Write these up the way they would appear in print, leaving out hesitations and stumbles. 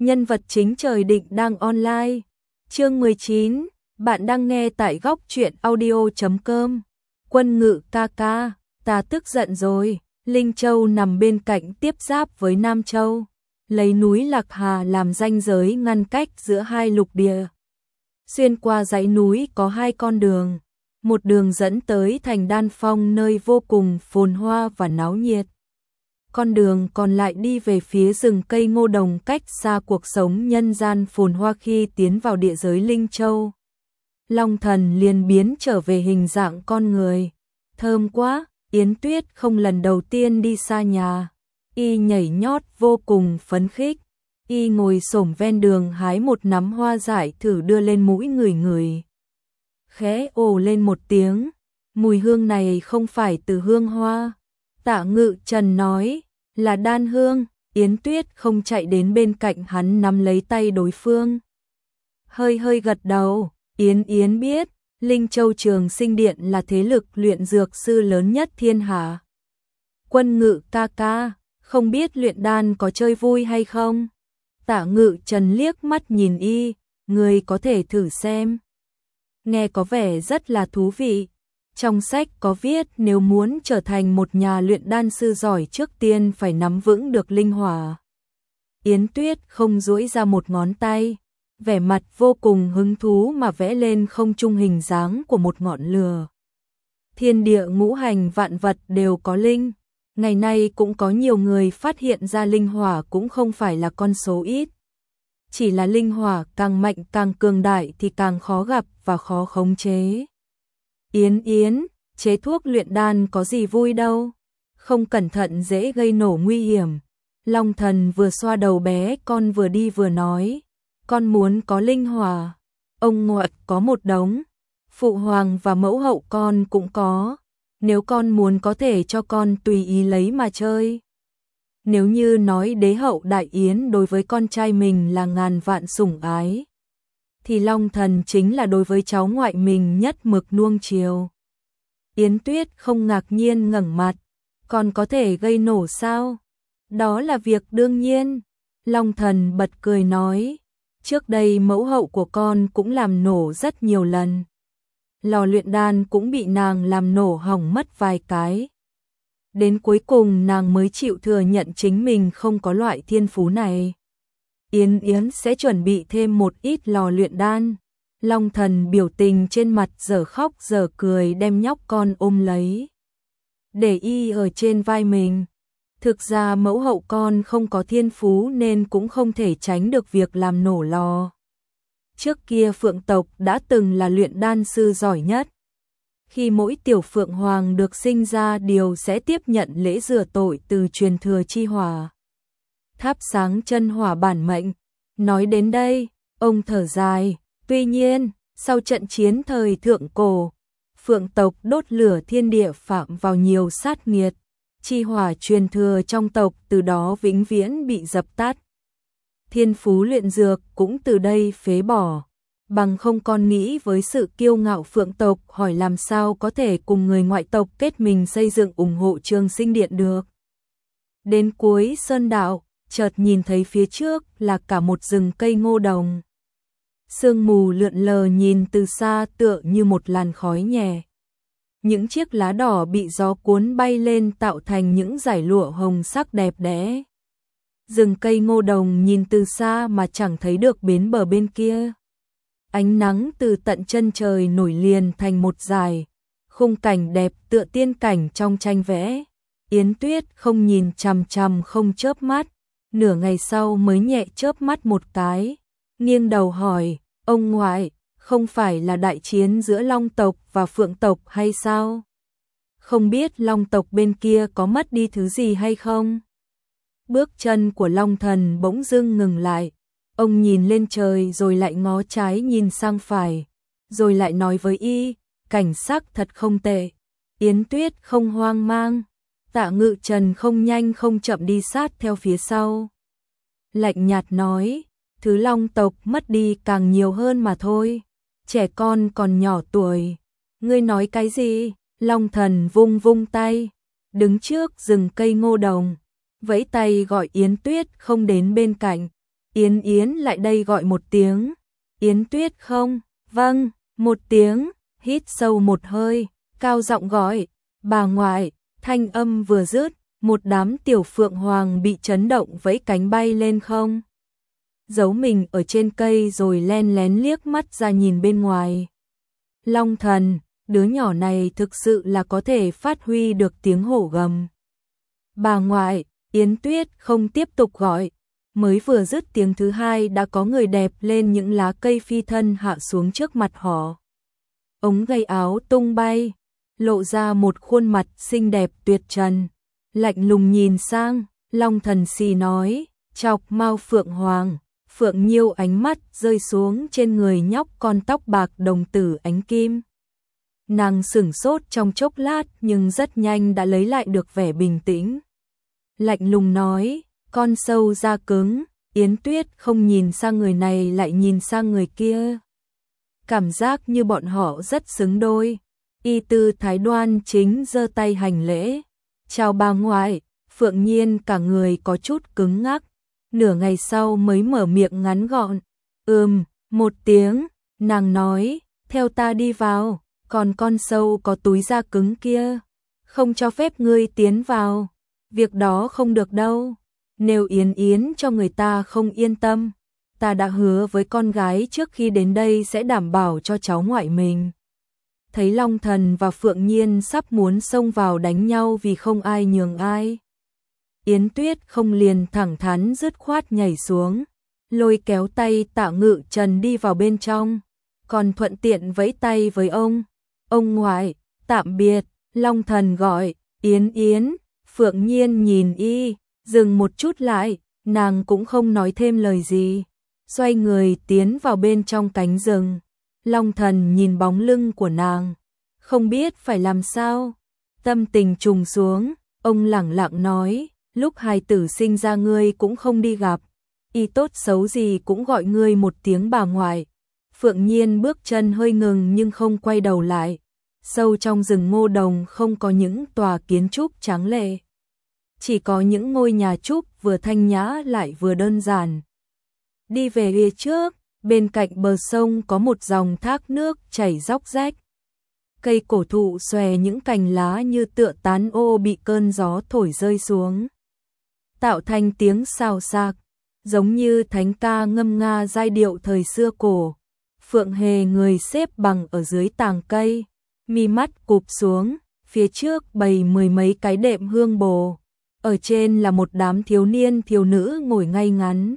Nhân vật chính trời định đang online. Chương 19, bạn đang nghe tại góc truyện audio.com. Quân Ngự ca ca, ta tức giận rồi. Linh Châu nằm bên cạnh tiếp giáp với Nam Châu, lấy núi Lạc Hà làm ranh giới ngăn cách giữa hai lục địa. Xuyên qua dãy núi có hai con đường, một đường dẫn tới thành Đan Phong nơi vô cùng phồn hoa và náo nhiệt. Con đường còn lại đi về phía rừng cây ngô đồng cách xa cuộc sống nhân gian phồn hoa. Khi tiến vào địa giới Linh Châu, Long Thần liền biến trở về hình dạng con người. Thơm quá, Yến Tuyết không lần đầu tiên đi xa nhà. Y nhảy nhót vô cùng phấn khích. Y ngồi xổm ven đường hái một nắm hoa dại thử đưa lên mũi ngửi. Khẽ ồ lên một tiếng, mùi hương này không phải từ hương hoa. Tạ Ngự Trần nói, là đan hương. Yến Tuyết không chạy đến bên cạnh hắn nắm lấy tay đối phương. Hơi gật đầu, Yến biết, Linh Châu Trường Sinh Điện là thế lực luyện dược sư lớn nhất thiên hạ. Quân Ngự ca ca, không biết luyện đan có chơi vui hay không? Tạ Ngự Trần liếc mắt nhìn y, người có thể thử xem. Nghe có vẻ rất là thú vị. Trong sách có viết nếu muốn trở thành một nhà luyện đan sư giỏi trước tiên phải nắm vững được linh hỏa. Yến Tuyết không duỗi ra một ngón tay, vẻ mặt vô cùng hứng thú mà vẽ lên không trung hình dáng của một ngọn lửa. Thiên địa ngũ hành vạn vật đều có linh. Ngày nay cũng có nhiều người phát hiện ra linh hỏa cũng không phải là con số ít. Chỉ là linh hỏa càng mạnh càng cường đại thì càng khó gặp và khó khống chế. Yến, chế thuốc luyện đan có gì vui đâu. Không cẩn thận dễ gây nổ nguy hiểm. Long Thần vừa xoa đầu bé con vừa đi vừa nói. Con muốn có linh hỏa. Ông ngoại có một đống. Phụ hoàng và mẫu hậu con cũng có. Nếu con muốn có thể cho con tùy ý lấy mà chơi. Nếu như nói đế hậu Đại Yến đối với con trai mình là ngàn vạn sủng ái, thì Long Thần chính là đối với cháu ngoại mình nhất mực nuông chiều. Yến Tuyết không ngạc nhiên ngẩng mặt, còn có thể gây nổ sao? Đó là việc đương nhiên. Long Thần bật cười nói, trước đây mẫu hậu của con cũng làm nổ rất nhiều lần. Lò luyện đan cũng bị nàng làm nổ hỏng mất vài cái. Đến cuối cùng nàng mới chịu thừa nhận chính mình không có loại thiên phú này. Yến sẽ chuẩn bị thêm một ít lò luyện đan. Long Thần biểu tình trên mặt giờ khóc giờ cười đem nhóc con ôm lấy, để y ở trên vai mình. Thực ra mẫu hậu con không có thiên phú nên cũng không thể tránh được việc làm nổ lò. Trước kia Phượng tộc đã từng là luyện đan sư giỏi nhất. Khi mỗi tiểu Phượng Hoàng được sinh ra đều sẽ tiếp nhận lễ rửa tội từ truyền thừa chi hỏa. Thắp sáng chân hỏa bản mệnh. Nói đến đây, ông thở dài. Tuy nhiên, sau trận chiến thời thượng cổ, Phượng tộc đốt lửa thiên địa phạm vào nhiều sát nghiệt. Chi hỏa truyền thừa trong tộc từ đó vĩnh viễn bị dập tắt. Thiên phú luyện dược cũng từ đây phế bỏ. Bằng không con nghĩ với sự kiêu ngạo Phượng tộc hỏi làm sao có thể cùng người ngoại tộc kết mình xây dựng ủng hộ Trường Sinh Điện được. Đến cuối sơn đạo, chợt nhìn thấy phía trước là cả một rừng cây ngô đồng. Sương mù lượn lờ nhìn từ xa tựa như một làn khói nhẹ. Những chiếc lá đỏ bị gió cuốn bay lên tạo thành những dải lụa hồng sắc đẹp đẽ. Rừng cây ngô đồng nhìn từ xa mà chẳng thấy được bến bờ bên kia. Ánh nắng từ tận chân trời nổi liền thành một dải, khung cảnh đẹp tựa tiên cảnh trong tranh vẽ. Yến Tuyết không nhìn chằm chằm không chớp mắt, nửa ngày sau mới nhẹ chớp mắt một cái, nghiêng đầu hỏi, ông ngoại, không phải là đại chiến giữa Long tộc và Phượng tộc hay sao? Không biết Long tộc bên kia có mất đi thứ gì hay không? Bước chân của Long Thần bỗng dưng ngừng lại. Ông nhìn lên trời rồi lại ngó trái nhìn sang phải, rồi lại nói với y, cảnh sắc thật không tệ. Yến Tuyết không hoang mang, Tạ Ngự Trần không nhanh không chậm đi sát theo phía sau. Lạnh nhạt nói, thứ Long tộc mất đi càng nhiều hơn mà thôi, trẻ con còn nhỏ tuổi. Ngươi nói cái gì? Long Thần vung tay, đứng trước rừng cây ngô đồng, vẫy tay gọi Yến Tuyết không đến bên cạnh. Yến Yến lại đây gọi một tiếng. Yến Tuyết không? Vâng, một tiếng, hít sâu một hơi, cao giọng gọi, bà ngoại, thanh âm vừa dứt, một đám tiểu phượng hoàng bị chấn động vẫy cánh bay lên không. Giấu mình ở trên cây rồi len lén liếc mắt ra nhìn bên ngoài. Long Thần, đứa nhỏ này thực sự là có thể phát huy được tiếng hổ gầm. Bà ngoại, Yến Tuyết không tiếp tục gọi. Mới vừa dứt tiếng thứ hai đã có người đẹp lên những lá cây phi thân hạ xuống trước mặt họ. Ống gầy áo tung bay, lộ ra một khuôn mặt xinh đẹp tuyệt trần. Lạnh lùng nhìn sang, Long Thần xì nói, chọc mau Phượng Hoàng. Phượng Nhiêu ánh mắt rơi xuống trên người nhóc con tóc bạc đồng tử ánh kim. Nàng sửng sốt trong chốc lát nhưng rất nhanh đã lấy lại được vẻ bình tĩnh. Lạnh lùng nói, con sâu da cứng. Yến Tuyết không nhìn sang người này lại nhìn sang người kia. Cảm giác như bọn họ rất xứng đôi. Y Tư Thái đoan chính giơ tay hành lễ. Chào bà ngoại. Phượng Nhiên cả người có chút cứng ngắc. Nửa ngày sau mới mở miệng ngắn gọn. Một tiếng. Nàng nói, theo ta đi vào. Còn con sâu có túi da cứng kia, không cho phép ngươi tiến vào. Việc đó không được đâu. Nếu Yến Yến cho người ta không yên tâm, ta đã hứa với con gái trước khi đến đây sẽ đảm bảo cho cháu ngoại mình. Thấy Long Thần và Phượng Nhiên sắp muốn xông vào đánh nhau vì không ai nhường ai. Yến Tuyết không liền thẳng thắn dứt khoát nhảy xuống, lôi kéo tay Tạ Ngự Trần đi vào bên trong, còn thuận tiện vẫy tay với ông. Ông ngoại, tạm biệt. Long Thần gọi, Yến Yến. Phượng Nhiên nhìn y, dừng một chút lại, nàng cũng không nói thêm lời gì. Xoay người tiến vào bên trong cánh rừng. Long Thần nhìn bóng lưng của nàng, không biết phải làm sao. Tâm tình trùng xuống, ông lẳng lặng nói, lúc hài tử sinh ra ngươi cũng không đi gặp. Y tốt xấu gì cũng gọi ngươi một tiếng bà ngoại. Phượng Nhiên bước chân hơi ngừng nhưng không quay đầu lại. Sâu trong rừng ngô đồng không có những tòa kiến trúc tráng lệ. Chỉ có những ngôi nhà trúc vừa thanh nhã lại vừa đơn giản. Đi về phía trước, bên cạnh bờ sông có một dòng thác nước chảy róc rách. Cây cổ thụ xòe những cành lá như tựa tán ô bị cơn gió thổi rơi xuống, tạo thành tiếng xào xạc, giống như thánh ca ngâm nga giai điệu thời xưa cổ. Phượng Hề người xếp bằng ở dưới tàng cây, mi mắt cụp xuống, phía trước bày mười mấy cái đệm hương bồ, ở trên là một đám thiếu niên thiếu nữ ngồi ngay ngắn.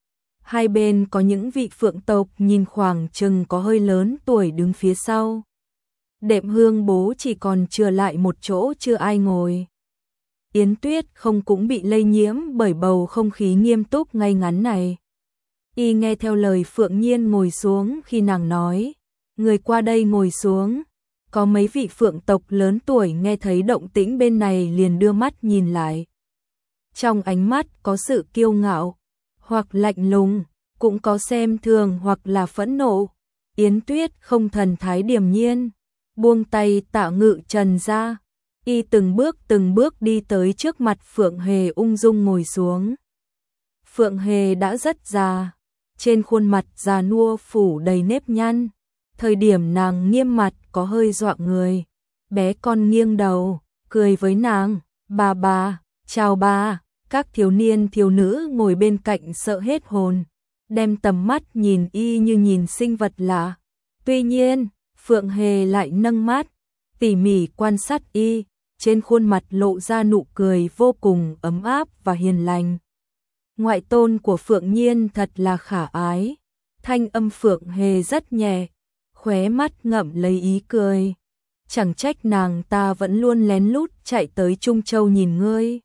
Hai bên có những vị phượng tộc nhìn khoảng chừng có hơi lớn tuổi đứng phía sau. Đệm hương bố chỉ còn chừa lại một chỗ chưa ai ngồi. Yến Tuyết không cũng bị lây nhiễm bởi bầu không khí nghiêm túc ngay ngắn này. Y nghe theo lời Phượng Nhiên ngồi xuống khi nàng nói, người qua đây ngồi xuống. Có mấy vị phượng tộc lớn tuổi nghe thấy động tĩnh bên này liền đưa mắt nhìn lại. Trong ánh mắt có sự kiêu ngạo, hoặc lạnh lùng, cũng có xem thường hoặc là phẫn nộ. Yến Tuyết không thần thái điềm nhiên, buông tay Tạ Ngự Trần ra. Y từng bước đi tới trước mặt Phượng Hề ung dung ngồi xuống. Phượng Hề đã rất già, trên khuôn mặt già nua phủ đầy nếp nhăn. Thời điểm nàng nghiêm mặt có hơi dọa người. Bé con nghiêng đầu, cười với nàng, bà, chào bà. Các thiếu niên thiếu nữ ngồi bên cạnh sợ hết hồn, đem tầm mắt nhìn y như nhìn sinh vật lạ. Tuy nhiên, Phượng Hề lại nâng mắt, tỉ mỉ quan sát y, trên khuôn mặt lộ ra nụ cười vô cùng ấm áp và hiền lành. Ngoại tôn của Phượng Nhiên thật là khả ái. Thanh âm Phượng Hề rất nhẹ, khóe mắt ngậm lấy ý cười. Chẳng trách nàng ta vẫn luôn lén lút chạy tới Trung Châu nhìn ngươi.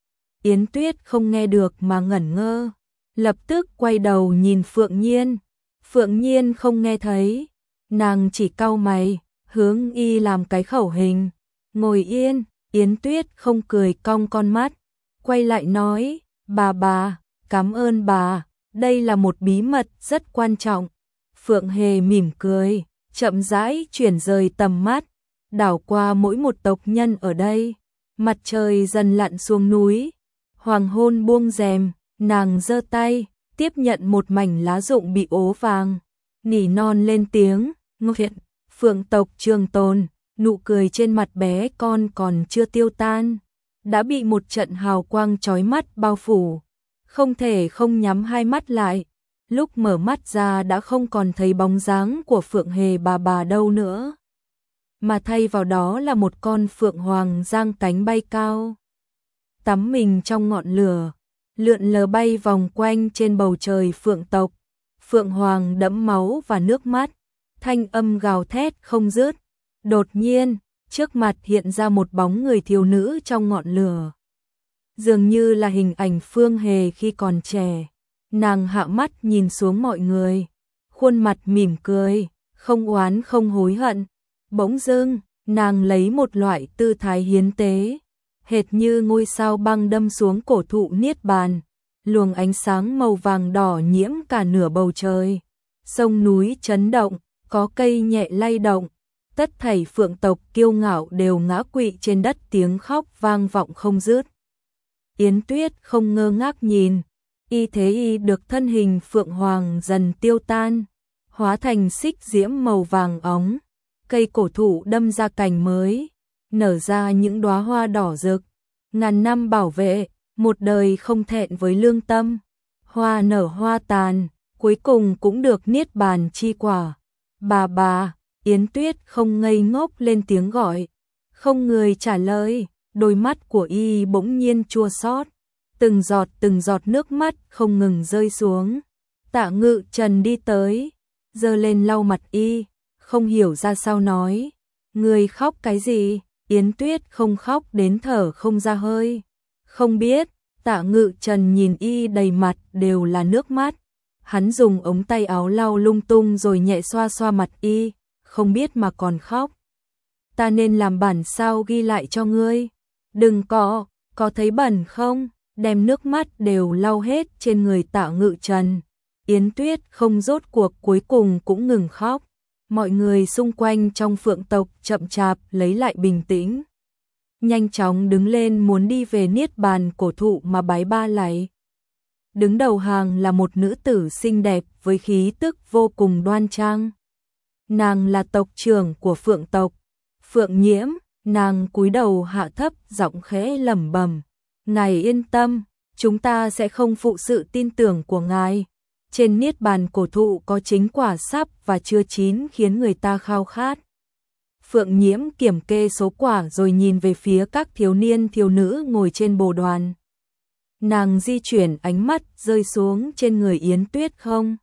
Yến Tuyết không nghe được mà ngẩn ngơ, lập tức quay đầu nhìn Phượng Nhiên. Phượng Nhiên không nghe thấy, nàng chỉ cau mày, hướng y làm cái khẩu hình. Ngồi yên. Yến Tuyết không cười cong con mắt, quay lại nói, bà, cảm ơn bà, đây là một bí mật rất quan trọng. Phượng Hề mỉm cười, chậm rãi chuyển rời tầm mắt, đảo qua mỗi một tộc nhân ở đây. Mặt trời dần lặn xuống núi, hoàng hôn buông rèm, nàng giơ tay, tiếp nhận một mảnh lá rụng bị ố vàng, nỉ non lên tiếng, "Ngộ Phượng tộc trường tồn." Nụ cười trên mặt bé con còn chưa tiêu tan, đã bị một trận hào quang chói mắt bao phủ, không thể không nhắm hai mắt lại. Lúc mở mắt ra đã không còn thấy bóng dáng của Phượng Hề bà đâu nữa, mà thay vào đó là một con phượng hoàng giang cánh bay cao, tắm mình trong ngọn lửa, lượn lờ bay vòng quanh trên bầu trời phượng tộc. Phượng hoàng đẫm máu và nước mắt, thanh âm gào thét không dứt. Đột nhiên, trước mặt hiện ra một bóng người thiếu nữ trong ngọn lửa. Dường như là hình ảnh Phương Hề khi còn trẻ. Nàng hạ mắt nhìn xuống mọi người, khuôn mặt mỉm cười, không oán không hối hận. Bỗng dưng, nàng lấy một loại tư thái hiến tế, hệt như ngôi sao băng đâm xuống cổ thụ niết bàn, luồng ánh sáng màu vàng đỏ nhiễm cả nửa bầu trời. Sông núi chấn động, có cây nhẹ lay động, tất thảy phượng tộc kiêu ngạo đều ngã quỵ trên đất, tiếng khóc vang vọng không dứt. Yến Tuyết không ngơ ngác nhìn, y được thân hình phượng hoàng dần tiêu tan, hóa thành xích diễm màu vàng óng. Cây cổ thụ đâm ra cành mới, nở ra những đóa hoa đỏ rực. Ngàn năm bảo vệ, một đời không thẹn với lương tâm. Hoa nở hoa tàn, cuối cùng cũng được niết bàn chi quả. Bà, Yến Tuyết không ngây ngốc lên tiếng gọi. Không người trả lời, đôi mắt của y bỗng nhiên chua xót. Từng giọt nước mắt không ngừng rơi xuống. Tạ Ngự Trần đi tới, giơ lên lau mặt y, không hiểu ra sao nói. Người khóc cái gì? Yến Tuyết không khóc đến thở không ra hơi. Không biết. Tạ Ngự Trần nhìn y đầy mặt đều là nước mắt. Hắn dùng ống tay áo lau lung tung rồi nhẹ xoa xoa mặt y. Không biết mà còn khóc. Ta nên làm bản sao ghi lại cho ngươi. Đừng có thấy bẩn không? Đem nước mắt đều lau hết trên người Tạ Ngự Trần. Yến Tuyết không rốt cuộc cuối cùng cũng ngừng khóc. Mọi người xung quanh trong phượng tộc chậm chạp lấy lại bình tĩnh. Nhanh chóng đứng lên muốn đi về niết bàn cổ thụ mà bái ba lạy. Đứng đầu hàng là một nữ tử xinh đẹp với khí tức vô cùng đoan trang. Nàng là tộc trưởng của phượng tộc, Phượng Nhiễm. Nàng cúi đầu hạ thấp giọng khẽ lẩm bẩm. Ngài yên tâm, chúng ta sẽ không phụ sự tin tưởng của ngài. Trên niết bàn cổ thụ có chính quả sắp và chưa chín khiến người ta khao khát. Phượng Nhiễm kiểm kê số quả rồi nhìn về phía các thiếu niên thiếu nữ ngồi trên bồ đoàn. Nàng di chuyển ánh mắt rơi xuống trên người Yến Tuyết không.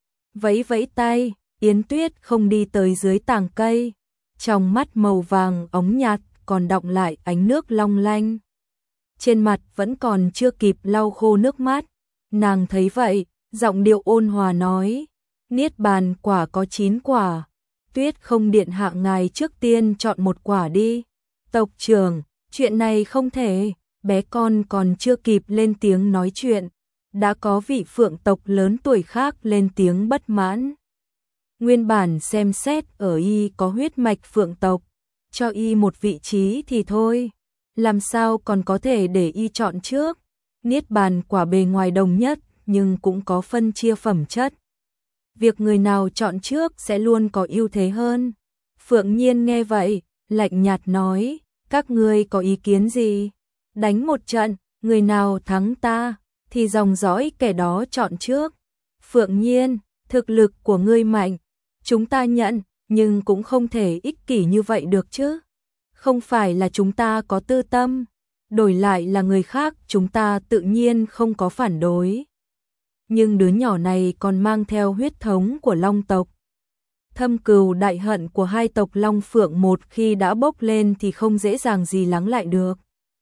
Vẫy tay, Yến Tuyết không đi tới dưới tàng cây. Trong mắt màu vàng óng nhạt còn đọng lại ánh nước long lanh. Trên mặt vẫn còn chưa kịp lau khô nước mắt. Nàng thấy vậy, giọng điệu ôn hòa nói. Niết bàn quả có 9 quả. Tuyết không điện hạ ngài trước tiên chọn một quả đi. Tộc trưởng, chuyện này không thể. Bé con còn chưa kịp lên tiếng nói chuyện. Đã có vị phượng tộc lớn tuổi khác lên tiếng bất mãn. Nguyên bản xem xét ở y có huyết mạch phượng tộc. Cho y một vị trí thì thôi. Làm sao còn có thể để y chọn trước. Niết bàn quả bề ngoài đồng nhất nhưng cũng có phân chia phẩm chất. Việc người nào chọn trước sẽ luôn có ưu thế hơn. Phượng Nhiên nghe vậy, lạnh nhạt nói, các ngươi có ý kiến gì? Đánh một trận, người nào thắng ta, thì dòng dõi kẻ đó chọn trước. Phượng Nhiên, thực lực của ngươi mạnh, chúng ta nhận, nhưng cũng không thể ích kỷ như vậy được chứ. Không phải là chúng ta có tư tâm, đổi lại là người khác chúng ta tự nhiên không có phản đối. Nhưng đứa nhỏ này còn mang theo huyết thống của Long tộc. Thâm cừu đại hận của hai tộc Long Phượng một khi đã bốc lên thì không dễ dàng gì lắng lại được.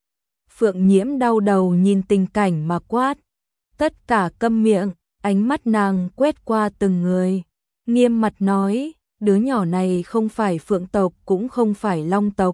Phượng Nhiễm đau đầu nhìn tình cảnh mà quát. Tất cả câm miệng, ánh mắt nàng quét qua từng người. Nghiêm mặt nói, đứa nhỏ này không phải Phượng tộc cũng không phải Long tộc.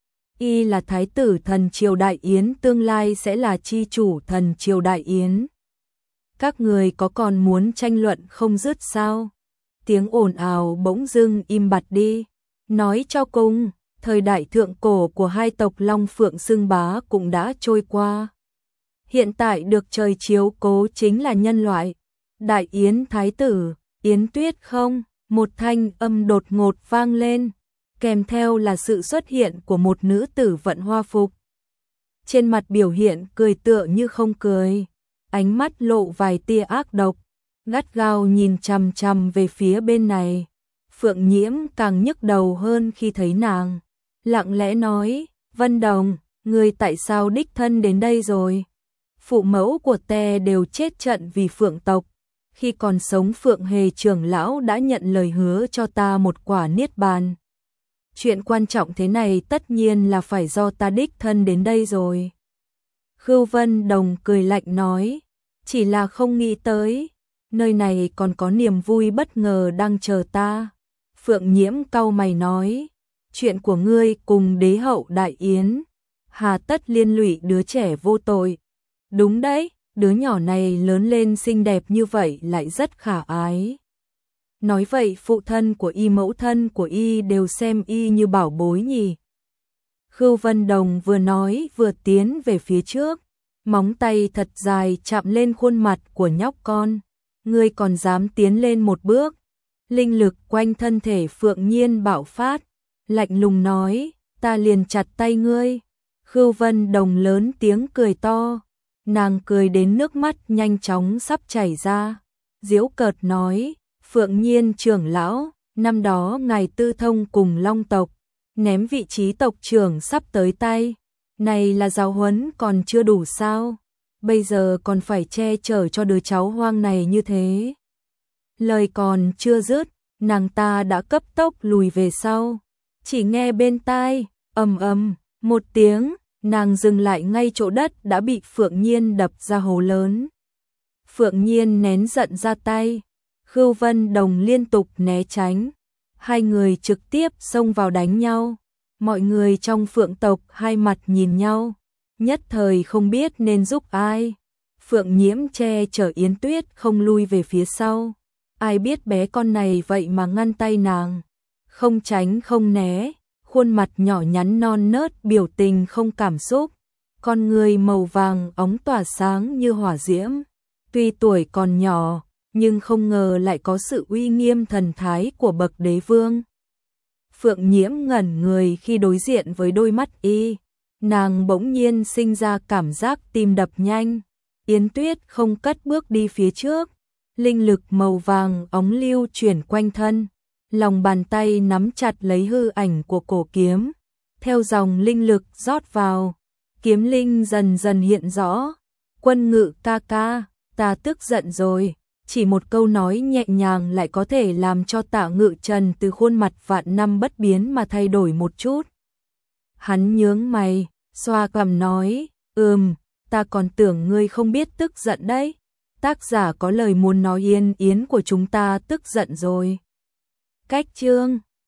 Y là thái tử thần triều Đại Yến, tương lai sẽ là chi chủ thần triều Đại Yến. Các người có còn muốn tranh luận không dứt sao? Tiếng ồn ào bỗng dưng im bặt đi. Nói cho cùng, thời đại thượng cổ của hai tộc Long Phượng xưng bá cũng đã trôi qua. Hiện tại được trời chiếu cố chính là nhân loại. Đại Yến Thái tử, Yến Tuyết không? Một thanh âm đột ngột vang lên, kèm theo là sự xuất hiện của một nữ tử vận hoa phục. Trên mặt biểu hiện cười tựa như không cười, ánh mắt lộ vài tia ác độc, gắt gao nhìn chằm chằm về phía bên này. Phượng Nhiễm càng nhức đầu hơn khi thấy nàng, lặng lẽ nói, Vân Đồng, ngươi tại sao đích thân đến đây rồi? Phụ mẫu của tè đều chết trận vì Phượng tộc. Khi còn sống Phượng Hề trưởng lão đã nhận lời hứa cho ta một quả niết bàn. Chuyện quan trọng thế này tất nhiên là phải do ta đích thân đến đây rồi. Khưu Vân Đồng cười lạnh nói, chỉ là không nghĩ tới, nơi này còn có niềm vui bất ngờ đang chờ ta. Phượng Nhiễm cau mày nói, chuyện của ngươi cùng đế hậu Đại Yến, hà tất liên lụy đứa trẻ vô tội. Đúng đấy, đứa nhỏ này lớn lên xinh đẹp như vậy lại rất khả ái. Nói vậy phụ thân của y mẫu thân của y đều xem y như bảo bối nhỉ. Khưu Vân Đồng vừa nói vừa tiến về phía trước, móng tay thật dài chạm lên khuôn mặt của nhóc con. Ngươi còn dám tiến lên một bước? Linh lực quanh thân thể Phượng Nhiên bạo phát, lạnh lùng nói, ta liền chặt tay ngươi. Khưu Vân Đồng lớn tiếng cười to, nàng cười đến nước mắt nhanh chóng sắp chảy ra, giễu cợt nói, Phượng Nhiên trưởng lão, năm đó ngài tư thông cùng Long tộc, ném vị trí tộc trưởng sắp tới tay, này là giáo huấn còn chưa đủ sao? Bây giờ còn phải che chở cho đứa cháu hoang này như thế. Lời còn chưa dứt, nàng ta đã cấp tốc lùi về sau. Chỉ nghe bên tai, ầm ầm, một tiếng, nàng dừng lại ngay chỗ đất đã bị Phượng Nhiên đập ra hố lớn. Phượng Nhiên nén giận ra tay, Khưu Vân Đồng liên tục né tránh. Hai người trực tiếp xông vào đánh nhau. Mọi người trong Phượng tộc hai mặt nhìn nhau, nhất thời không biết nên giúp ai. Phượng Nhiễm che chở Yến Tuyết không lui về phía sau. Ai biết bé con này vậy mà ngăn tay nàng, không tránh không né, khuôn mặt nhỏ nhắn non nớt biểu tình không cảm xúc, con người màu vàng óng tỏa sáng như hỏa diễm. Tuy tuổi còn nhỏ, nhưng không ngờ lại có sự uy nghiêm thần thái của bậc đế vương. Phượng Nhiễm ngẩn người khi đối diện với đôi mắt y, nàng bỗng nhiên sinh ra cảm giác tim đập nhanh. Yến Tuyết không cất bước đi phía trước, linh lực màu vàng óng lưu chuyển quanh thân, lòng bàn tay nắm chặt lấy hư ảnh của cổ kiếm, theo dòng linh lực rót vào, kiếm linh dần dần hiện rõ. Quân Ngự ca ca, ta tức giận rồi. Chỉ một câu nói nhẹ nhàng lại có thể làm cho Tạ Ngự Trần từ khuôn mặt vạn năm bất biến mà thay đổi một chút. Hắn nhướng mày, xoa cằm nói, ta còn tưởng ngươi không biết tức giận đấy. Tác giả có lời muốn nói Yên Yến của chúng ta tức giận rồi. Cách chương